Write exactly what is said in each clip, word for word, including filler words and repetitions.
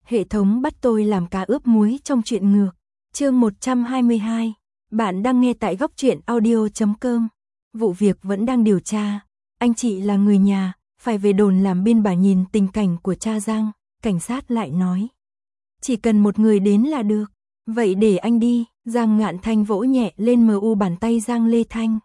Hệ thống bắt tôi làm cá ướp muối trong truyện ngược. Chương một trăm hai mươi hai. Bạn đang nghe tại góc truyện audio chấm com. Vụ việc vẫn đang điều tra. Anh chị là người nhà, phải về đồn làm biên bản nhìn tình cảnh của cha Giang. Cảnh sát lại nói, chỉ cần một người đến là được. Vậy để anh đi. Giang Ngạn Thanh vỗ nhẹ lên mờ u bàn tay Giang Lê Thanh.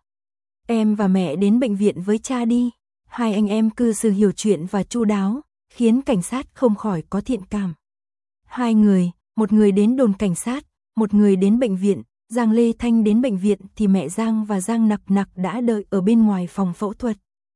Em và mẹ đến bệnh viện với cha đi. Hai anh em cư xử hiểu chuyện và chu đáo, khiến cảnh sát không khỏi có thiện cảm. Hai người, một người đến đồn cảnh sát, một người đến bệnh viện. Giang Lê Thanh đến bệnh viện thì mẹ Giang và Giang Nặc Nặc đã đợi ở bên ngoài phòng phẫu thuật.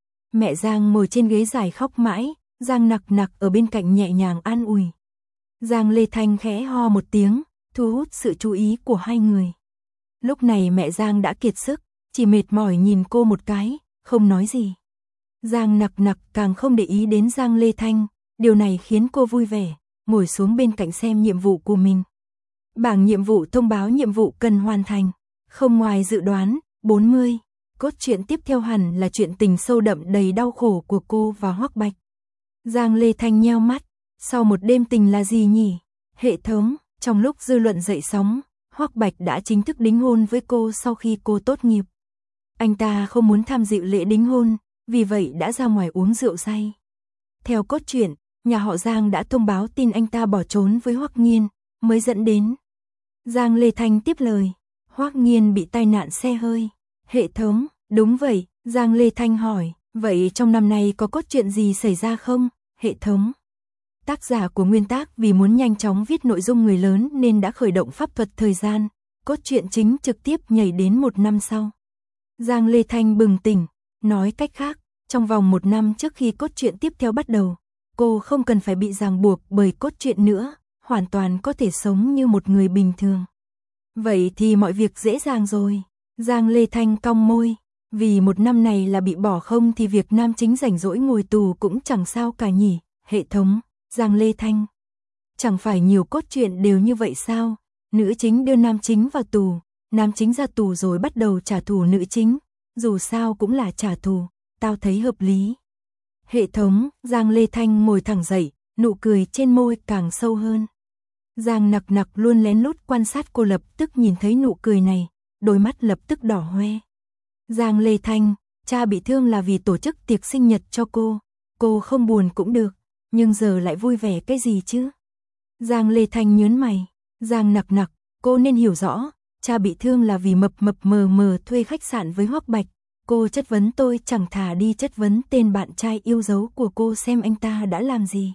Mẹ Giang ngồi trên ghế dài khóc mãi, Giang Nặc Nặc ở bên cạnh nhẹ nhàng an ủi. Giang Lê Thanh khẽ ho một tiếng, thu hút sự chú ý của hai người. Lúc này mẹ Giang đã kiệt sức, chỉ mệt mỏi nhìn cô một cái, không nói gì. Giang Nặc Nặc càng không để ý đến Giang Lê Thanh, điều này khiến cô vui vẻ, ngồi xuống bên cạnh xem nhiệm vụ của mình. Bảng nhiệm vụ thông báo nhiệm vụ cần hoàn thành, không ngoài dự đoán, bốn mươi. Cốt truyện tiếp theo hẳn là chuyện tình sâu đậm đầy đau khổ của cô và Hoắc Bạch. Giang Lê Thanh nheo mắt, sau một đêm tình là gì nhỉ? Hệ thống, trong lúc dư luận dậy sóng, Hoắc Bạch đã chính thức đính hôn với cô sau khi cô tốt nghiệp. Anh ta không muốn tham dự lễ đính hôn, vì vậy đã ra ngoài uống rượu say. Theo cốt truyện, nhà họ Giang đã thông báo tin anh ta bỏ trốn với Hoắc Nghiên, mới dẫn đến. Giang Lê Thanh tiếp lời, Hoắc Nghiên bị tai nạn xe hơi. Hệ thống, đúng vậy. Giang Lê Thanh hỏi, vậy trong năm nay có cốt truyện gì xảy ra không? Hệ thống, tác giả của nguyên tác vì muốn nhanh chóng viết nội dung người lớn nên đã khởi động pháp thuật thời gian, cốt truyện chính trực tiếp nhảy đến một năm sau. Giang Lê Thanh bừng tỉnh, nói cách khác, trong vòng một năm trước khi cốt truyện tiếp theo bắt đầu, cô không cần phải bị ràng buộc bởi cốt truyện nữa, hoàn toàn có thể sống như một người bình thường. Vậy thì mọi việc dễ dàng rồi. Giang Lê Thanh cong môi, vì một năm này là bị bỏ không thì việc nam chính rảnh rỗi ngồi tù cũng chẳng sao cả nhỉ. Hệ thống, Giang Lê Thanh, chẳng phải nhiều cốt truyện đều như vậy sao? Nữ chính đưa nam chính vào tù, nam chính ra tù rồi bắt đầu trả thù nữ chính, dù sao cũng là trả thù, tao thấy hợp lý. Hệ thống, Giang Lê Thanh ngồi thẳng dậy, nụ cười trên môi càng sâu hơn. Giang Nặc Nặc luôn lén lút quan sát cô, lập tức nhìn thấy nụ cười này, đôi mắt lập tức đỏ hoe. Giang Lê Thanh, cha bị thương là vì tổ chức tiệc sinh nhật cho cô, cô không buồn cũng được, nhưng giờ lại vui vẻ cái gì chứ? Giang Lê Thanh nhớn mày, Giang Nặc Nặc, cô nên hiểu rõ, cha bị thương là vì mập mập mờ mờ thuê khách sạn với Hoắc Bạch. Cô chất vấn tôi chẳng thà đi chất vấn tên bạn trai yêu dấu của cô xem anh ta đã làm gì.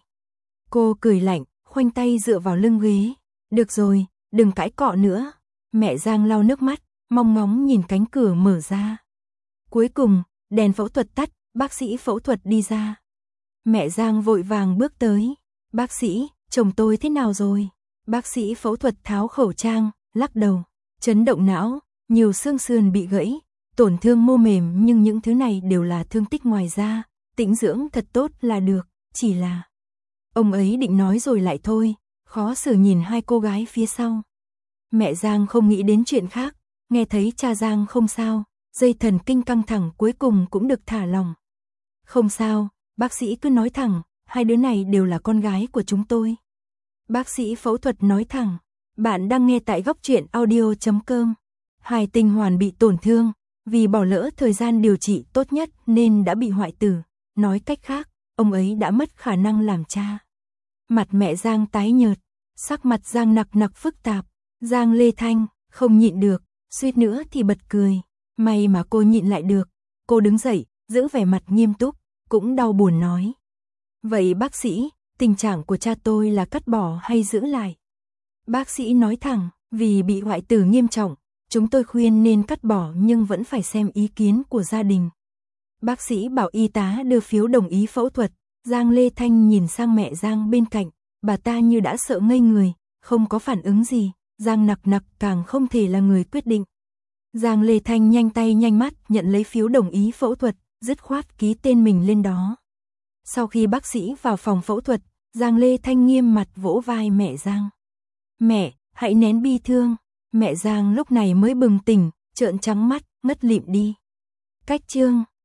Cô cười lạnh, khoanh tay dựa vào lưng ghế. Được rồi, đừng cãi cọ nữa. Mẹ Giang lau nước mắt, mong ngóng nhìn cánh cửa mở ra. Cuối cùng, đèn phẫu thuật tắt, bác sĩ phẫu thuật đi ra. Mẹ Giang vội vàng bước tới. Bác sĩ, chồng tôi thế nào rồi? Bác sĩ phẫu thuật tháo khẩu trang, lắc đầu. Chấn động não, nhiều xương sườn bị gãy, tổn thương mô mềm, nhưng những thứ này đều là thương tích ngoài da, tĩnh dưỡng thật tốt là được, chỉ là... Ông ấy định nói rồi lại thôi, khó xử nhìn hai cô gái phía sau. Mẹ Giang không nghĩ đến chuyện khác, nghe thấy cha Giang không sao, dây thần kinh căng thẳng cuối cùng cũng được thả lỏng. Không sao, bác sĩ cứ nói thẳng, hai đứa này đều là con gái của chúng tôi. Bác sĩ phẫu thuật nói thẳng, bạn đang nghe tại góc truyện audio chấm com. Hai tinh hoàn bị tổn thương, vì bỏ lỡ thời gian điều trị tốt nhất nên đã bị hoại tử, nói cách khác, ông ấy đã mất khả năng làm cha. Mặt mẹ Giang tái nhợt, sắc mặt Giang Nặc Nặc phức tạp. Giang Lê Thanh không nhịn được, suýt nữa thì bật cười. May mà cô nhịn lại được. Cô đứng dậy, giữ vẻ mặt nghiêm túc, cũng đau buồn nói. Vậy bác sĩ, tình trạng của cha tôi là cắt bỏ hay giữ lại? Bác sĩ nói thẳng, vì bị hoại tử nghiêm trọng, chúng tôi khuyên nên cắt bỏ nhưng vẫn phải xem ý kiến của gia đình. Bác sĩ bảo y tá đưa phiếu đồng ý phẫu thuật. Giang Lê Thanh nhìn sang mẹ Giang bên cạnh, bà ta như đã sợ ngây người, không có phản ứng gì. Giang Nặc Nặc càng không thể là người quyết định. Giang Lê Thanh nhanh tay nhanh mắt nhận lấy phiếu đồng ý phẫu thuật, dứt khoát ký tên mình lên đó. Sau khi bác sĩ vào phòng phẫu thuật, Giang Lê Thanh nghiêm mặt vỗ vai mẹ Giang. Mẹ, hãy nén bi thương. Mẹ Giang lúc này mới bừng tỉnh, trợn trắng mắt, ngất lịm đi. Cách chương